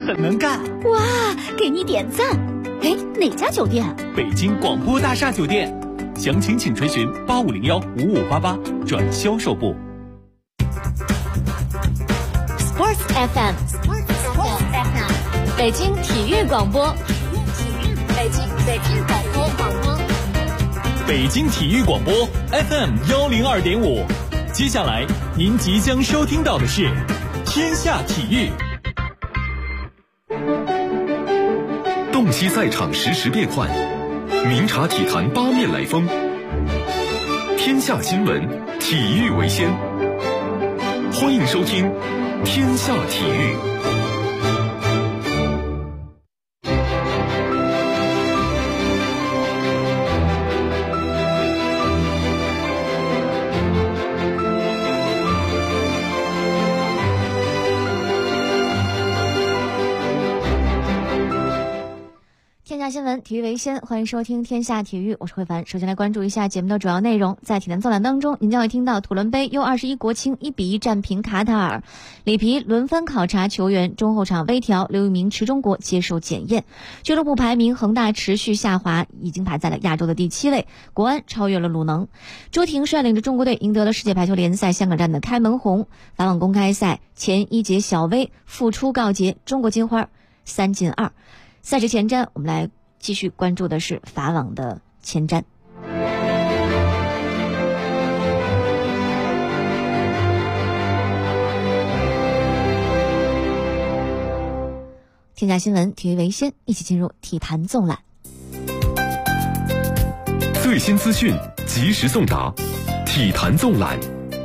很能干。 哇，给你点赞。哎，哪家酒店？ 北京广播大厦酒店。详情请垂询8501-5588转销售部。 Sports FM， 北京体育广播，北京广播， 北京体育广播 FM102.5。接下来您即将收听到的是天下体育。 洞悉赛场实时变幻，明察体坛八面来风。天下新闻，体育为先。欢迎收听天下体育。 天下新闻，体育为先，欢迎收听天下体育，我是慧凡。首先来关注一下节目的主要内容。在体坛纵览当中，您将会听到土伦杯 U21 国青1-1战平卡塔尔，里皮轮番考察球员，中后场微调，刘一鸣持中国接受检验。俱乐部排名，恒大持续下滑，已经排在了亚洲的第7位，国安超越了鲁能。朱婷率领着中国队赢得了世界排球联赛香港站的开门红。法网公开赛前一节小威复出告捷，中国金花3进2。赛事前瞻，我们来继续关注的是法网的前瞻。天下新闻，体育为先，一起进入体坛纵览。 最新资讯，及时送达，体坛纵览。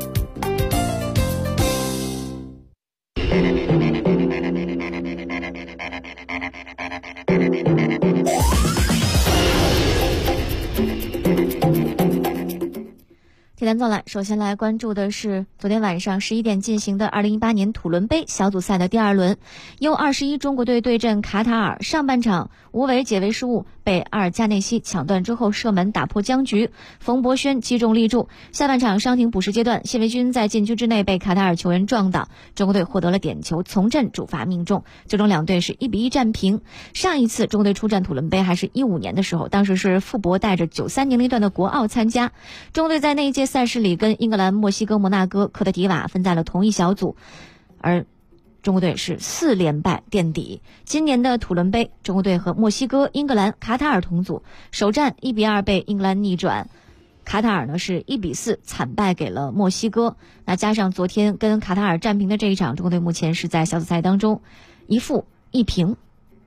体坛纵览，首先来关注的是昨天晚上11点进行的2018年土伦杯小组赛的第2轮，U21中国队对阵卡塔尔。上半场无为解围失误被阿尔加内西抢断之后射门打破僵局，冯博轩击中立柱。下半场伤停补时阶段，谢维军在禁区之内被卡塔尔球员撞倒，中国队获得了点球，从阵主罚命中，最终两队是1-1战平。上一次中国队出战土伦杯还是15年的时候，当时是傅博带着93年龄段的国奥参加，中国队在那一届赛事里跟英格兰、墨西哥、摩纳哥、科特迪瓦分在了同一小组，而中国队是4连败垫底。今年的土伦杯，中国队和墨西哥、英格兰、卡塔尔同组，首战1-2被英格兰逆转，卡塔尔呢是1-4惨败给了墨西哥。那加上昨天跟卡塔尔战平的这一场，中国队目前是在小组赛当中1负1平。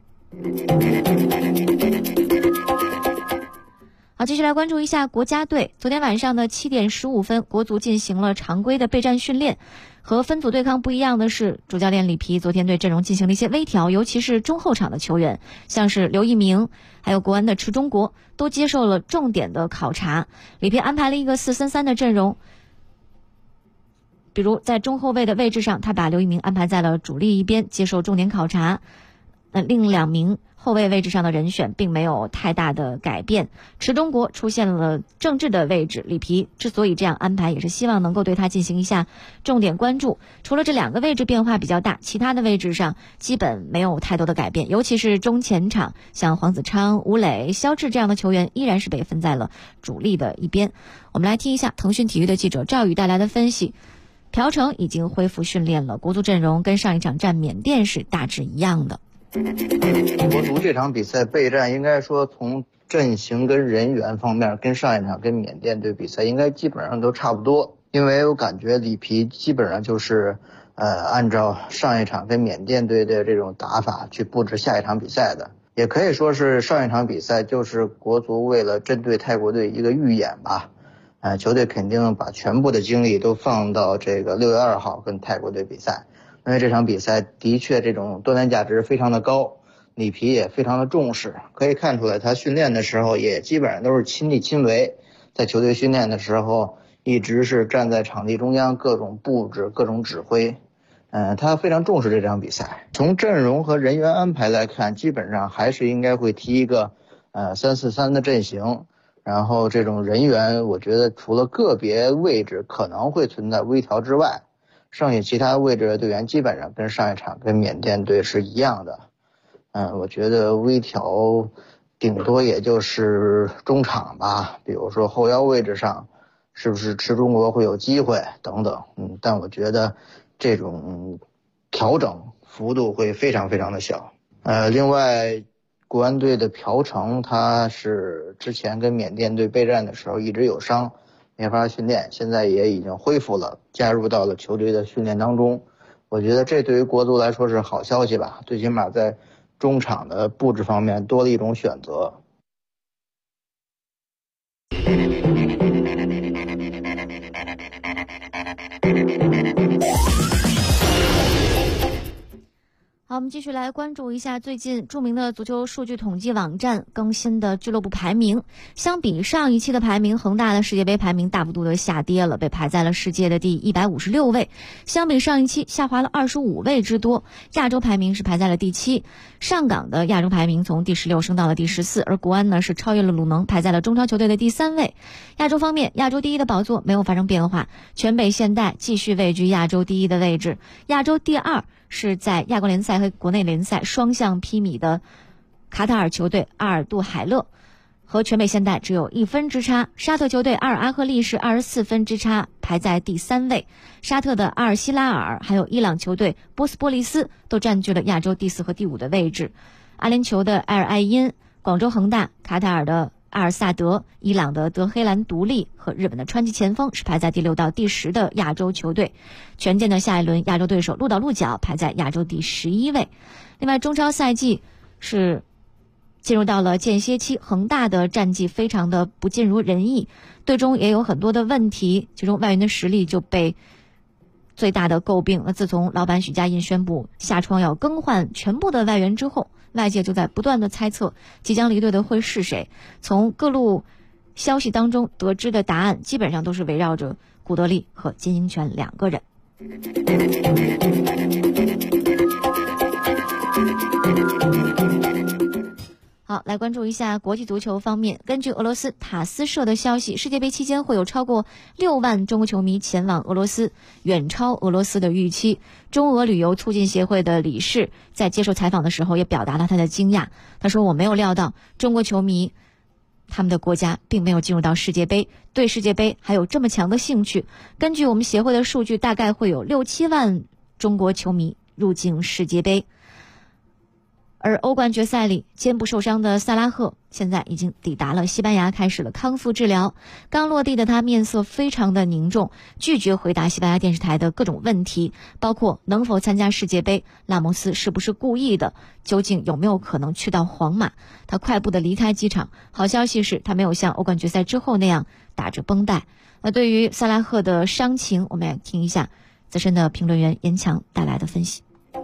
好，继续来关注一下国家队。昨天晚上的7点15分，国足进行了常规的备战训练。和分组对抗不一样的是，主教练里皮昨天对阵容进行了一些微调，尤其是中后场的球员，像是刘一鸣还有国安的池中国都接受了重点的考察。里皮安排了一个4-3-3的阵容，比如在中后卫的位置上，他把刘一鸣安排在了主力一边接受重点考察。另2名后卫位置上的人选并没有太大的改变，池中国出现了正治的位置，里皮之所以这样安排，也是希望能够对他进行一下重点关注。除了这2个位置变化比较大，其他的位置上基本没有太多的改变，尤其是中前场，像黄子昌、吴磊、肖智这样的球员依然是被分在了主力的一边。我们来听一下腾讯体育的记者赵宇带来的分析。朴成已经恢复训练了，国足阵容跟上一场战缅甸是大致一样的。 国足这场比赛备战，应该说从阵型跟人员方面跟上一场跟缅甸队比赛应该基本上都差不多，因为我感觉里皮基本上就是按照上一场跟缅甸队的这种打法去布置下一场比赛的，也可以说是上一场比赛就是国足为了针对泰国队一个预演吧。球队肯定把全部的精力都放到这个6月2号跟泰国队比赛，因为这场比赛的确这种多元价值非常的高，里皮也非常的重视，可以看出来他训练的时候也基本上都是亲力亲为，在球队训练的时候一直是站在场地中央，各种布置各种指挥，他非常重视这场比赛。从阵容和人员安排来看，基本上还是应该会踢一个3-4-3的阵型，然后这种人员我觉得除了个别位置可能会存在微调之外，剩下其他位置的队员基本上跟上一场跟缅甸队是一样的。 我觉得微调顶多也就是中场吧，比如说后腰位置上是不是吃中国会有机会等等，但我觉得这种调整幅度会非常非常的小。另外国安队的朴成，他是之前跟缅甸队备战的时候一直有伤，没法训练，现在也已经恢复了，加入到了球队的训练当中。我觉得这对于国足来说是好消息吧，最起码在中场的布置方面多了一种选择。 好，我们继续来关注一下最近著名的足球数据统计网站更新的俱乐部排名。相比上一期的排名，恒大的世界杯排名大幅度的下跌了，被排在了世界的第156位。相比上一期下滑了25位之多。亚洲排名是排在了第7，上港的亚洲排名从第16升到了第14，而国安呢是超越了鲁能，排在了中超球队的第3位。亚洲方面，亚洲第1的宝座没有发生变化，全北现代继续位居亚洲第1的位置。亚洲第2是在亚冠联赛和国内联赛双向披靡的卡塔尔球队阿尔杜海勒，和全北现代只有1分之差。沙特球队阿尔阿赫利是24分之差，排在第3位。沙特的阿尔希拉尔还有伊朗球队波斯波利斯都占据了亚洲第4和第5的位置。阿联酋的埃尔艾因、广州恒大、卡塔尔的阿尔萨德、伊朗的德黑兰独立和日本的川崎前锋是排在第6到第10的亚洲球队。权健的下一轮亚洲对手鹿岛鹿角排在亚洲第11位。另外，中超赛季是进入到了间歇期，恒大的战绩非常的不尽如人意，队中也有很多的问题，其中外援的实力就被最大的诟病。自从老板许家印宣布下窗要更换全部的外援之后，外界就在不断的猜测即将离队的会是谁。从各路消息当中得知的答案基本上都是围绕着古德利和金英权2个人。好，来关注一下国际足球方面。根据俄罗斯塔斯社的消息，世界杯期间会有超过6万中国球迷前往俄罗斯，远超俄罗斯的预期。中俄旅游促进协会的理事在接受采访的时候也表达了他的惊讶。他说，我没有料到中国球迷他们的国家并没有进入到世界杯，对世界杯还有这么强的兴趣。根据我们协会的数据，大概会有6-7万中国球迷入境世界杯。而欧冠决赛里肩部受伤的萨拉赫现在已经抵达了西班牙，开始了康复治疗。刚落地的他面色非常的凝重，拒绝回答西班牙电视台的各种问题，包括能否参加世界杯，拉莫斯是不是故意的，究竟有没有可能去到皇马。他快步的离开机场。好消息是他没有像欧冠决赛之后那样打着绷带。对于萨拉赫的伤情，我们来听一下资深的评论员严强带来的分析。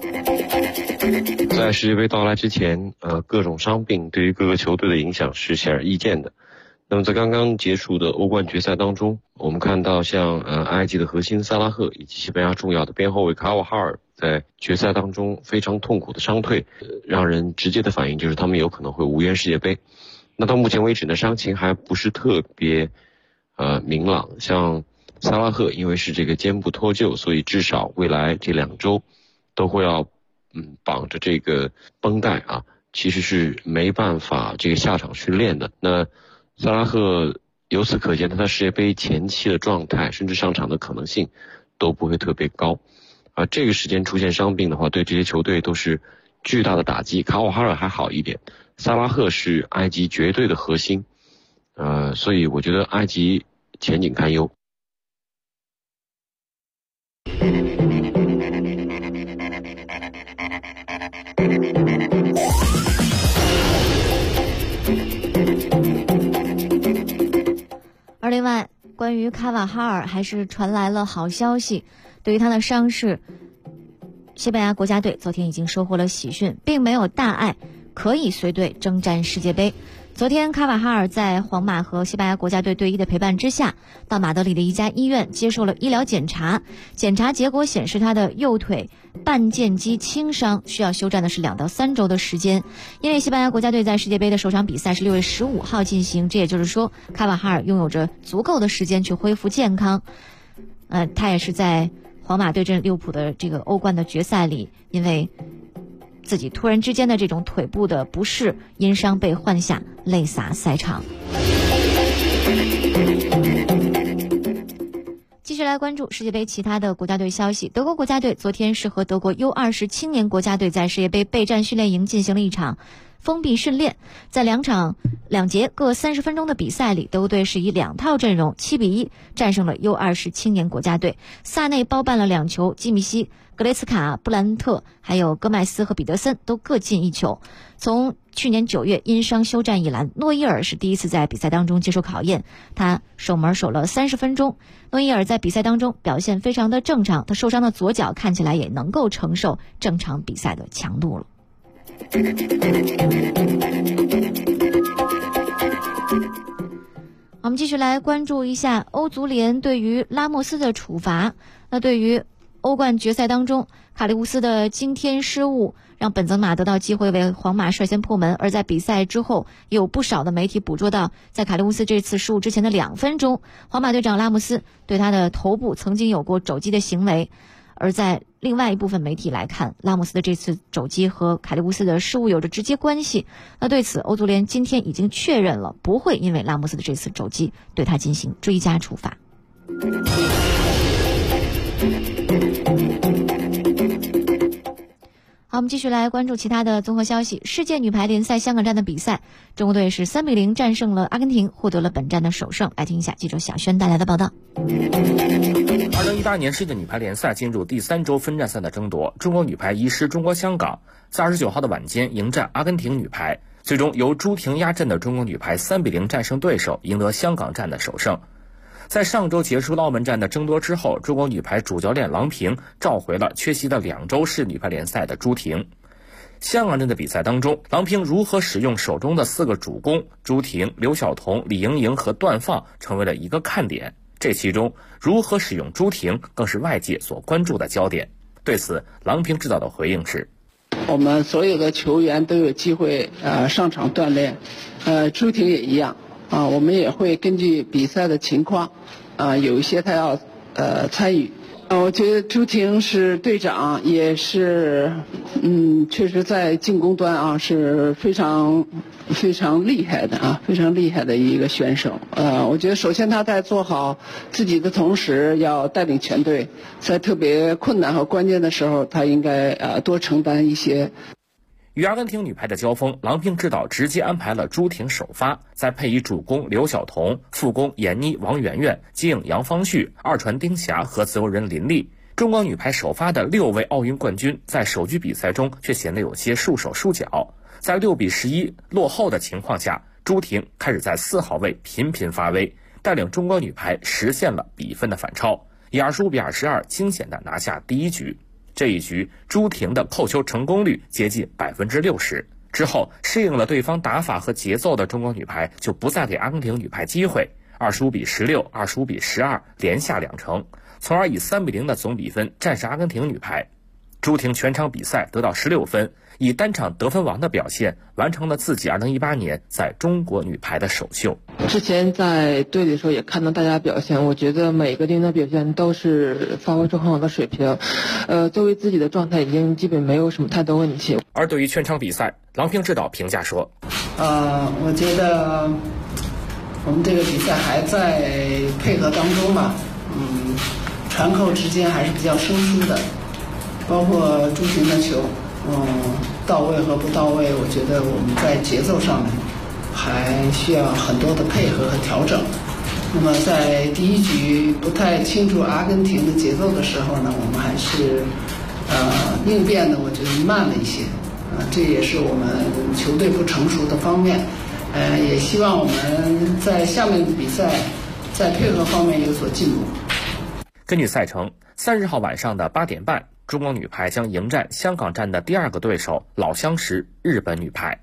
在世界杯到来之前，各种伤病对于各个球队的影响是显而易见的。那么在刚刚结束的欧冠决赛当中，我们看到像埃及的核心萨拉赫以及西班牙重要的边后卫卡瓦哈尔在决赛当中非常痛苦的伤退，让人直接的反应就是他们有可能会无缘世界杯。那到目前为止呢，伤情还不是特别明朗。像萨拉赫因为是这个肩部脱臼，所以至少未来这2周都会要绑着这个绷带啊，其实是没办法这个下场训练的。那萨拉赫由此可见，他在世界杯前期的状态甚至上场的可能性都不会特别高。这个时间出现伤病的话，对这些球队都是巨大的打击。卡瓦哈尔还好一点，萨拉赫是埃及绝对的核心，所以我觉得埃及前景堪忧。 而另外，关于卡瓦哈尔还是传来了好消息。对于他的伤势，西班牙国家队昨天已经收获了喜讯，并没有大碍，可以随队征战世界杯。昨天卡瓦哈尔在皇马和西班牙国家队队医的陪伴之下，到马德里的一家医院接受了医疗检查。检查结果显示，他的右腿半腱肌轻伤，需要休战的是2到3周的时间。因为西班牙国家队在世界杯的首场比赛是6月15号进行，这也就是说卡瓦哈尔拥有着足够的时间去恢复健康。他也是在皇马对阵利物浦的这个欧冠的决赛里，因为自己突然之间的这种腿部的不适，因伤被换下，泪洒赛场。继续来关注世界杯其他的国家队消息。德国国家队昨天是和德国 U20 青年国家队在世界杯备战训练营进行了一场封闭训练。在两节各30分钟的比赛里，德国队是以2套阵容7-1战胜了 U20 青年国家队。萨内包办了2球，基米希、格雷茨卡、布兰特还有戈麦斯和彼得森都各进1球。从去年9月因伤休战以来，诺伊尔是第一次在比赛当中接受考验，他守门守了30分钟。诺伊尔在比赛当中表现非常的正常，他受伤的左脚看起来也能够承受正常比赛的强度了。我们继续来关注一下欧足联对于拉莫斯的处罚。那对于欧冠决赛当中卡利乌斯的惊天失误，让本泽马得到机会为皇马率先破门，而在比赛之后也有不少的媒体捕捉到，在卡利乌斯这次失误之前的2分钟，皇马队长拉莫斯对他的头部曾经有过肘击的行为。而在另外一部分媒体来看，拉莫斯的这次肘击和卡利乌斯的失误有着直接关系。那对此，欧足联今天已经确认了，不会因为拉莫斯的这次肘击对他进行追加处罚。好，我们继续来关注其他的综合消息。世界女排联赛香港站的比赛，中国队是3-0战胜了阿根廷，获得了本站的首胜。来听一下记者小轩带来的报道。 2018年世界女排联赛进入第3周分站赛的争夺，中国女排移师中国香港，在29号的晚间迎战阿根廷女排，最终由朱婷压阵的中国女排3-0战胜对手，赢得香港站的首胜。在上周结束了澳门站的争夺之后，中国女排主教练郎平召回了缺席了2周世女排联赛的朱婷。香港站的比赛当中，郎平如何使用手中的4个主攻朱婷、刘晓彤、李盈莹和段放成为了一个看点。这其中如何使用朱婷更是外界所关注的焦点。对此，郎平指导的回应是： 我们所有的球员都有机会上场锻炼，朱婷也一样我们也会根据比赛的情况有一些他要参与。我觉得朱婷是队长，也是确实在进攻端是非常厉害的非常厉害的一个选手。我觉得首先他在做好自己的同时，要带领全队，在特别困难和关键的时候，他应该多承担一些。 与阿根廷女排的交锋，郎平指导直接安排了朱婷首发，再配以主攻刘晓彤、副攻闫妮、王媛媛、接应杨方旭、二传丁霞和自由人林丽。中国女排首发的6位奥运冠军，在首局比赛中却显得有些束手束脚。在6-11落后的情况下，朱婷开始在4号位频频发威，带领中国女排实现了比分的反超，以25-22惊险地拿下第1局。这一局朱婷的扣球成功率接近60%。之后适应了对方打法和节奏的中国女排就不再给阿根廷女排机会，25-16、25-12连下2城，从而以3-0的总比分战胜阿根廷女排。朱婷全场比赛得到16分，以单场得分王的表现完成了自己2018年在中国女排的首秀。 之前在队里的时候也看到大家表现，我觉得每个队的表现都是发挥出很好的水平，作为自己的状态已经基本没有什么太多问题。 而对于全场比赛，郎平指导评价说， 我觉得我们这个比赛还在配合当中吧，传扣之间还是比较生疏的，包括朱婷的球到位和不到位，我觉得我们在节奏上面还需要很多的配合和调整。那么在第1局不太清楚阿根廷的节奏的时候呢，我们还是应变的我觉得慢了一些，这也是我们球队不成熟的方面。也希望我们在下面的比赛在配合方面有所进步。 根据赛程，30号晚上的8点半，中国女排将迎战香港站的第2个对手老相识日本女排。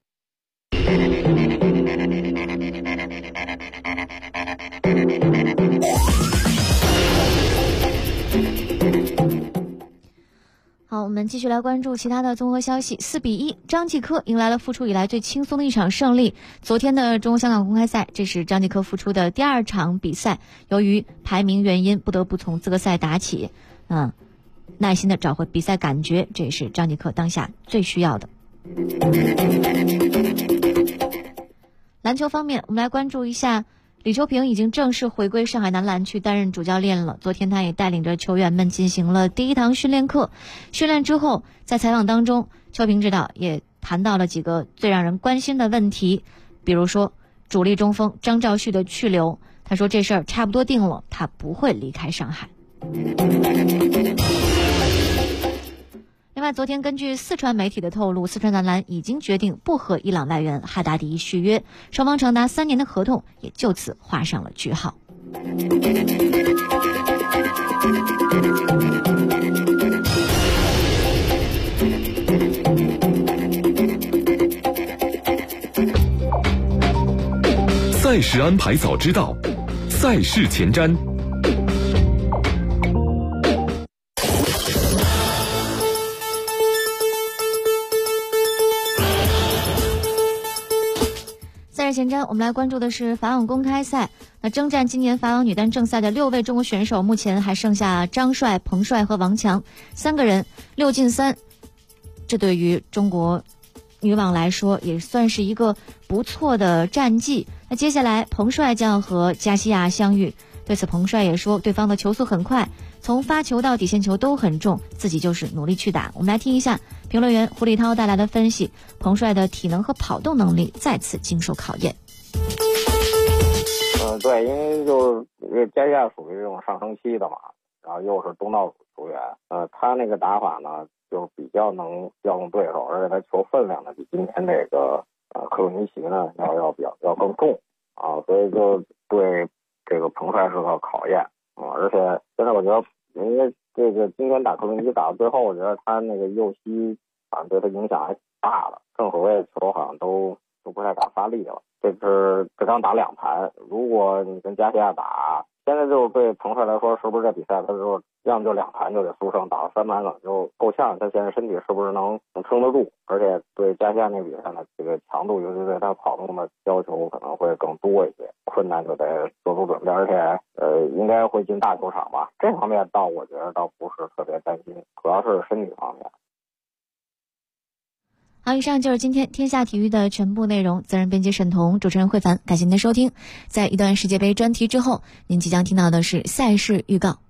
好，我们继续来关注其他的综合消息。4-1，张继科迎来了复出以来最轻松的一场胜利。昨天的中国香港公开赛，这是张继科复出的第2场比赛，由于排名原因，不得不从资格赛打起。 耐心的找回比赛感觉，这也是张继科当下最需要的。篮球方面，我们来关注一下李秋平已经正式回归上海男篮去担任主教练了。昨天他也带领着球员们进行了第一堂训练课。训练之后，在采访当中，秋平指导也谈到了几个最让人关心的问题，比如说主力中锋张兆旭的去留。他说这事儿差不多定了，他不会离开上海。另外，昨天根据四川媒体的透露，四川男篮已经决定不和伊朗外援哈达迪续约，双方长达3年的合同也就此画上了句号。 赛事安排早知道，赛事前瞻。 赛事前瞻，我们来关注的是法网公开赛。那征战今年法网女单正赛的6位中国选手，目前还剩下张帅、彭帅和王强3个人，6进3，这对于中国女网来说也算是一个不错的战绩。那接下来彭帅将和加西亚相遇，对此彭帅也说对方的球速很快，从发球到底线球都很重，自己就是努力去打。我们来听一下评论员胡立涛带来的分析，彭帅的体能和跑动能力再次经受考验。 对，因为就是加西亚属于这种上升期的嘛，然后又是东道主球员，他那个打法呢就比较能调动对手，而且他球分量呢比今天这个克鲁尼奇呢要更重啊，所以就对这个彭帅是个考验啊。而且现在我觉得，因为这个今天打克鲁尼奇打到最后，我觉得他那个右膝好像对他影响还大了，正手位的球好像都不太敢发力了。这刚打2盘，如果你跟加西亚打，现在就是对彭帅来说，是不是这比赛他就要么就2盘就得输胜，打到3盘可能就够呛，他现在身体是不是能撑得住？而且对加西亚那个比赛呢，这个强度尤其对他跑动的要求可能会更多一些，困难就得做出准备，而且应该会进大球场吧，这方面我觉得倒不是特别担心，主要是身体方面。 好，以上就是今天天下体育的全部内容。责任编辑沈彤，主持人慧凡，感谢您的收听。在一段世界杯专题之后，您即将听到的是赛事预告。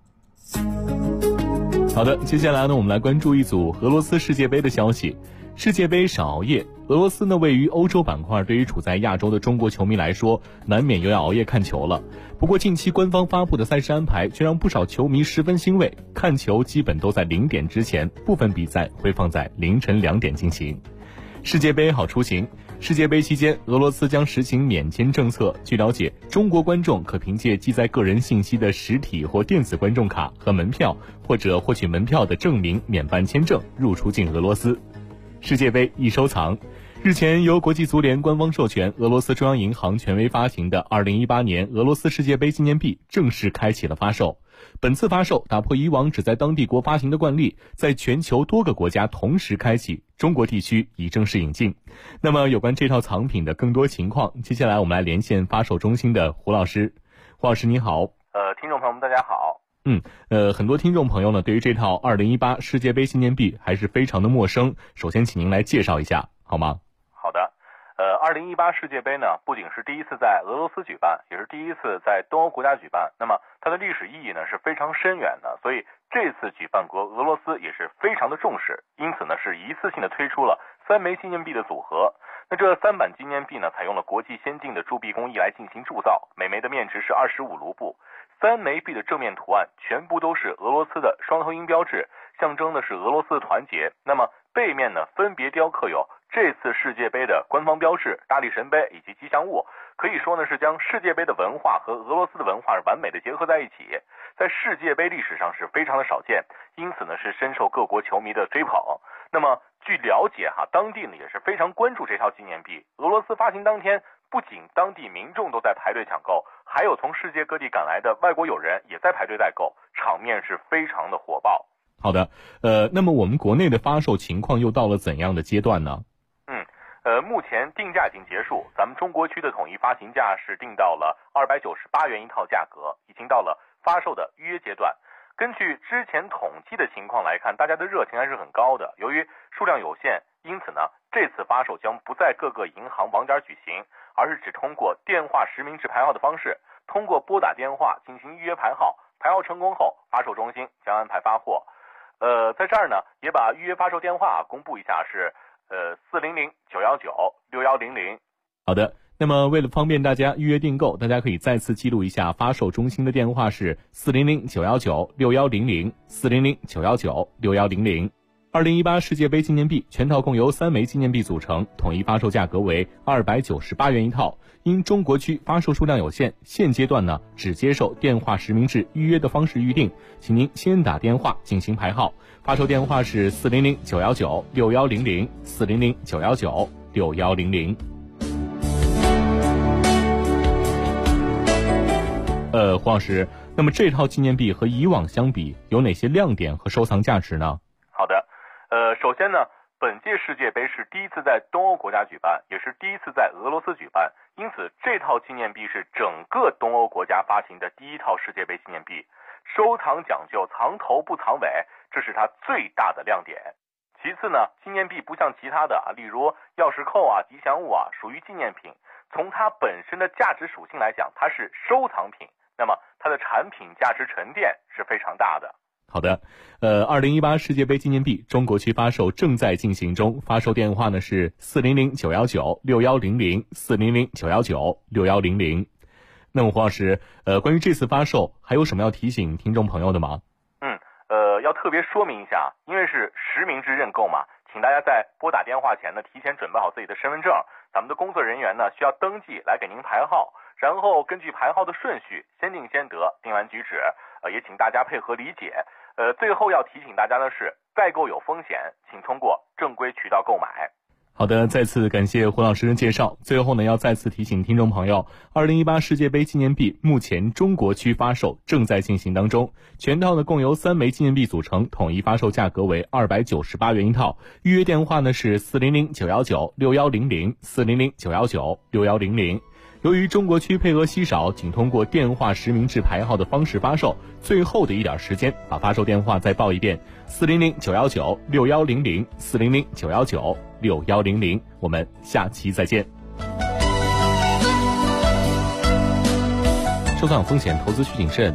好的，接下来呢，我们来关注一组俄罗斯世界杯的消息。世界杯少熬夜，俄罗斯呢位于欧洲板块，对于处在亚洲的中国球迷来说，难免又要熬夜看球了。不过近期官方发布的赛事安排却让不少球迷十分欣慰，看球基本都在0点之前，部分比赛会放在凌晨2点进行。世界杯好出行，世界杯期间，俄罗斯将实行免签政策。据了解，中国观众可凭借记载个人信息的实体或电子观众卡和门票，或者获取门票的证明免办签证入出境俄罗斯。世界杯易收藏，日前由国际足联官方授权，俄罗斯中央银行权威发行的2018年俄罗斯世界杯纪念币正式开启了发售。本次发售打破以往只在当地国发行的惯例，在全球多个国家同时开启，中国地区已正式引进。那么有关这套藏品的更多情况，接下来我们来连线发售中心的胡老师。胡老师你好。 听众朋友们大家好。 很多听众朋友呢对于这套2018世界杯纪念币还是非常的陌生，首先请您来介绍一下好吗？ 好的。2018世界杯呢，不仅是第一次在俄罗斯举办，也是第一次在东欧国家举办，那么它的历史意义呢是非常深远的，所以这次举办国俄罗斯也是非常的重视，因此呢是一次性的推出了3枚纪念币的组合。那这3版纪念币呢，采用了国际先进的铸币工艺来进行铸造，每枚的面值是25卢布。3枚币的正面图案全部都是俄罗斯的双头鹰标志，象征的是俄罗斯的团结。那么背面呢，分别雕刻有这次世界杯的官方标志、大力神杯以及吉祥物，可以说呢是将世界杯的文化和俄罗斯的文化完美的结合在一起，在世界杯历史上是非常的少见，因此呢是深受各国球迷的追捧。那么据了解当地呢也是非常关注这套纪念币。俄罗斯发行当天，不仅当地民众都在排队抢购，还有从世界各地赶来的外国友人也在排队代购，场面是非常的火爆。 好的，那么我们国内的发售情况又到了怎样的阶段呢？ 目前定价已经结束，咱们中国区的统一发行价是定到了298元一套价格，已经到了发售的预约阶段。 根据之前统计的情况来看，大家的热情还是很高的。由于数量有限，因此呢，这次发售将不在各个银行网点举行，而是只通过电话实名制排号的方式，通过拨打电话进行预约排号。排号成功后，发售中心将安排发货。在这儿呢，也把预约发售电话公布一下，是400-919-6100。 好的，那么为了方便大家预约订购，大家可以再次记录一下发售中心的电话是400-919-6100 400-919-6100。2018世界杯纪念币全套共由3枚纪念币组成，统一发售价格为298元一套。因中国区发售数量有限，现阶段呢只接受电话实名制预约的方式预定，请您先打电话进行排号。发售电话是400-919-6100 400-919-6100。黄老师，那么这套纪念币和以往相比有哪些亮点和收藏价值呢？ 好的，首先呢，本届世界杯是第一次在东欧国家举办，也是第一次在俄罗斯举办，因此这套纪念币是整个东欧国家发行的第一套世界杯纪念币，收藏讲究藏头不藏尾，这是它最大的亮点。其次呢，纪念币不像其他的例如钥匙扣吉祥物属于纪念品，从它本身的价值属性来讲，它是收藏品，那么它的产品价值沉淀是非常大的。 好的，2018世界杯纪念币中国区发售正在进行中，发售电话呢是400-919-6100 400-919-6100。那么黄老师，关于这次发售还有什么要提醒听众朋友的吗？ 要特别说明一下，因为是实名制认购嘛，请大家在拨打电话前呢，提前准备好自己的身份证，咱们的工作人员呢需要登记来给您排号，然后根据排号的顺序先定先得，定完举止，也请大家配合理解。最后要提醒大家的是，代购有风险，请通过正规渠道购买。 好的，再次感谢胡老师的介绍。最后呢，要再次提醒听众朋友，2018世界杯纪念币目前中国区发售正在进行当中，全套呢共由3枚纪念币组成，统一发售价格为298元一套。预约电话呢是400-919-6100 400-919-6100。由于中国区配额稀少，仅通过电话实名制排号的方式发售，最后的一点时间，把发售电话再报一遍：400-919-6100 400-919-6100。我们下期再见。收藏风险，投资需谨慎。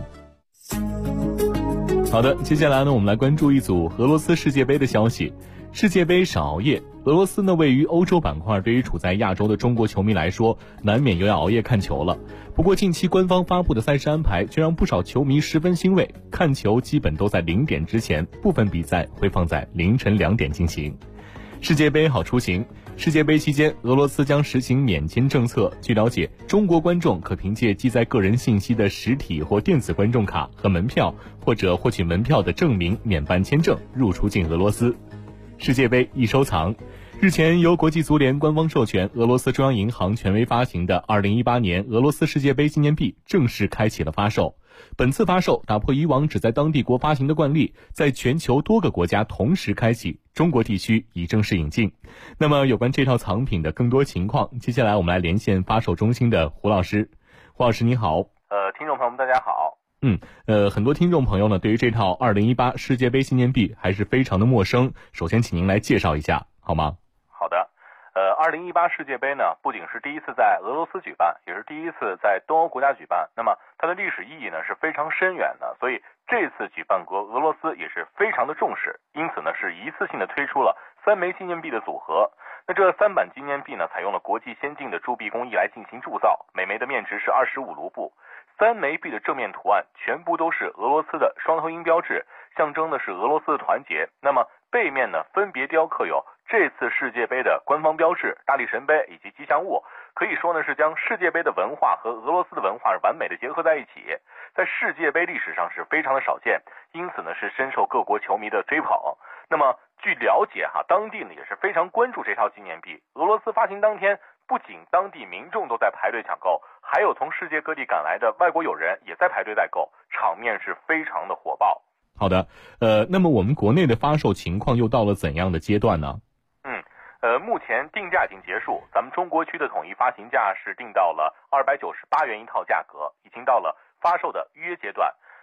好的，接下来呢，我们来关注一组俄罗斯世界杯的消息。世界杯少熬夜，俄罗斯呢位于欧洲板块，对于处在亚洲的中国球迷来说，难免又要熬夜看球了。不过近期官方发布的赛事安排却让不少球迷十分欣慰，看球基本都在0点之前，部分比赛会放在凌晨2点进行。世界杯好出行。世界杯期间，俄罗斯将实行免签政策。据了解，中国观众可凭借记载个人信息的实体或电子观众卡和门票，或者获取门票的证明免办签证入出境俄罗斯。世界杯易收藏。日前，由国际足联官方授权，俄罗斯中央银行权威发行的2018年俄罗斯世界杯纪念币正式开启了发售。本次发售打破以往只在当地国发行的惯例，在全球多个国家同时开启，中国地区已正式引进。那么有关这套藏品的更多情况，接下来我们来连线发售中心的胡老师。胡老师你好。 听众朋友们大家好。 很多听众朋友呢对于这套2018世界杯纪念币还是非常的陌生，首先请您来介绍一下好吗？ 好的。2018世界杯呢，不仅是第一次在俄罗斯举办，也是第一次在东欧国家举办。那么它的历史意义呢是非常深远的，所以这次举办国俄罗斯也是非常的重视，因此呢是一次性的推出了3枚纪念币的组合。那这3版纪念币呢，采用了国际先进的铸币工艺来进行铸造，每枚的面值是25卢布。3枚币的正面图案全部都是俄罗斯的双头鹰标志，象征的是俄罗斯的团结。那么背面呢，分别雕刻有这次世界杯的官方标志、大力神杯以及吉祥物，可以说呢是将世界杯的文化和俄罗斯的文化完美的结合在一起，在世界杯历史上是非常的少见，因此呢是深受各国球迷的追捧。那么据了解当地呢也是非常关注这套纪念币。俄罗斯发行当天，不仅当地民众都在排队抢购，还有从世界各地赶来的外国友人也在排队代购，场面是非常的火爆。 好的，那么我们国内的发售情况又到了怎样的阶段呢？ 目前定价已经结束，咱们中国区的统一发行价是定到了298元一套价格，已经到了发售的预约阶段。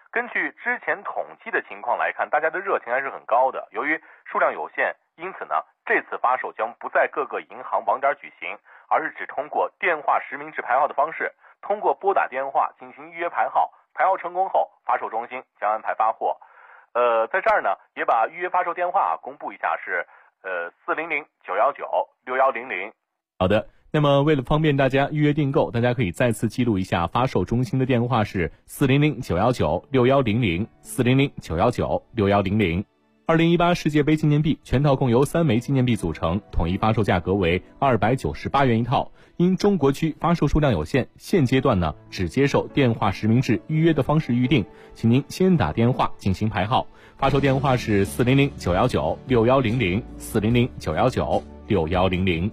根据之前统计的情况来看，大家的热情还是很高的。由于数量有限，因此呢，这次发售将不在各个银行网点举行，而是只通过电话实名制排号的方式，通过拨打电话进行预约排号。排号成功后，发售中心将安排发货。在这儿呢，也把预约发售电话公布一下，是400-919-6100。 好的，那么为了方便大家预约订购，大家可以再次记录一下发售中心的电话是400-919-6100 400-919-6100。2018世界杯纪念币全套共由3枚纪念币组成，统一发售价格为298元一套。因中国区发售数量有限，现阶段呢只接受电话实名制预约的方式预定，请您先打电话进行排号。发售电话是400-919-6100 400-919-6100。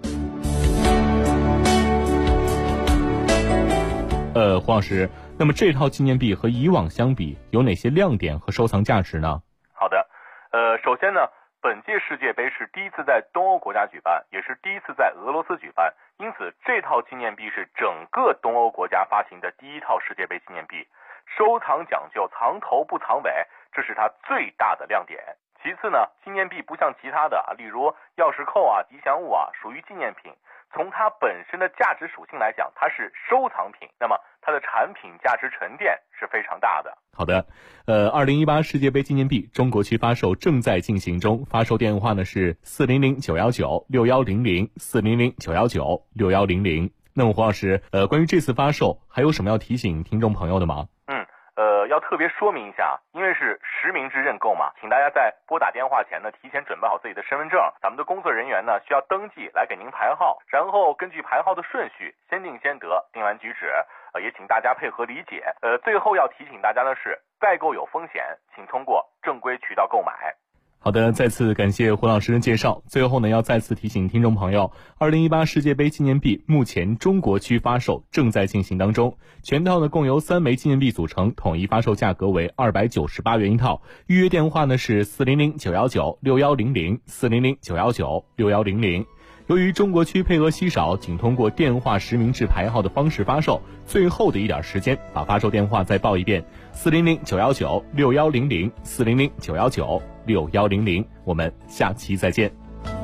黄老师，那么这套纪念币和以往相比，有哪些亮点和收藏价值呢？ 好的，首先呢，本届世界杯是第一次在东欧国家举办，也是第一次在俄罗斯举办，因此这套纪念币是整个东欧国家发行的第一套世界杯纪念币，收藏讲究藏头不藏尾，这是它最大的亮点。其次呢，纪念币不像其他的例如钥匙扣吉祥物属于纪念品，从它本身的价值属性来讲，它是收藏品，那么它的产品价值沉淀是非常大的。 好的，2018世界杯纪念币中国区发售正在进行中，发售电话呢是400-919-6100 400-919-6100。那么黄老师，关于这次发售还有什么要提醒听众朋友的吗？ 要特别说明一下，因为是实名制认购嘛，请大家在拨打电话前呢，提前准备好自己的身份证，咱们的工作人员呢需要登记来给您排号，然后根据排号的顺序，先定先得，定完举止，也请大家配合理解。最后要提醒大家的是，代购有风险，请通过正规渠道购买。 好的，再次感谢胡老师的介绍。最后呢，要再次提醒听众朋友，2018世界杯纪念币目前中国区发售正在进行当中，全套呢共由3枚纪念币组成，统一发售价格为298元一套。预约电话呢是400-919-6100 400-919-6100。由于中国区配额稀少，仅通过电话实名制排号的方式发售，最后的一点时间，把发售电话再报一遍：400-919-6100 400-919-6100。我们下期再见。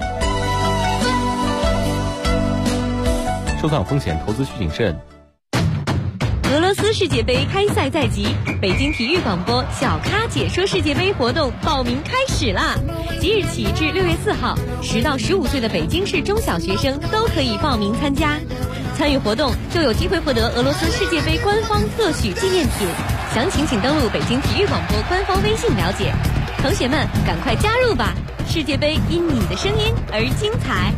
收藏风险，投资需谨慎。 俄罗斯世界杯开赛在即，北京体育广播小咖解说世界杯活动报名开始啦！即日起至6月4号，10到15岁的北京市中小学生都可以报名参加。参与活动就有机会获得俄罗斯世界杯官方特许纪念品，详情请登录北京体育广播官方微信了解。同学们，赶快加入吧！世界杯因你的声音而精彩。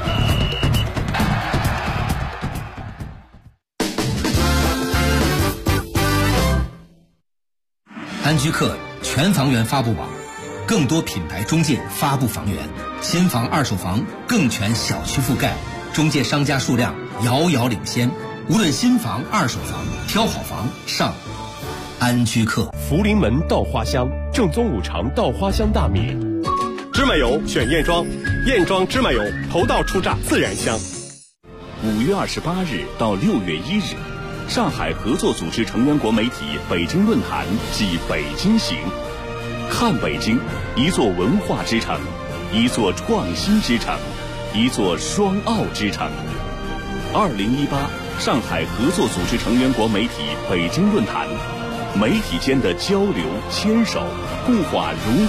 安居客全房源发布网，更多品牌中介发布房源，新房二手房更全小区覆盖，中介商家数量遥遥领先。无论新房二手房，挑好房上安居客。 福临门稻花香，正宗五常稻花香大米，芝麻油选燕庄，燕庄芝麻油头道出榨自然香。 5月28日到6月1日。上海合作组织成员国媒体北京论坛暨北京行，看北京，一座文化之城，一座创新之城，一座双奥之城。2018上海合作组织成员国媒体北京论坛，媒体间的交流、牵手、固化融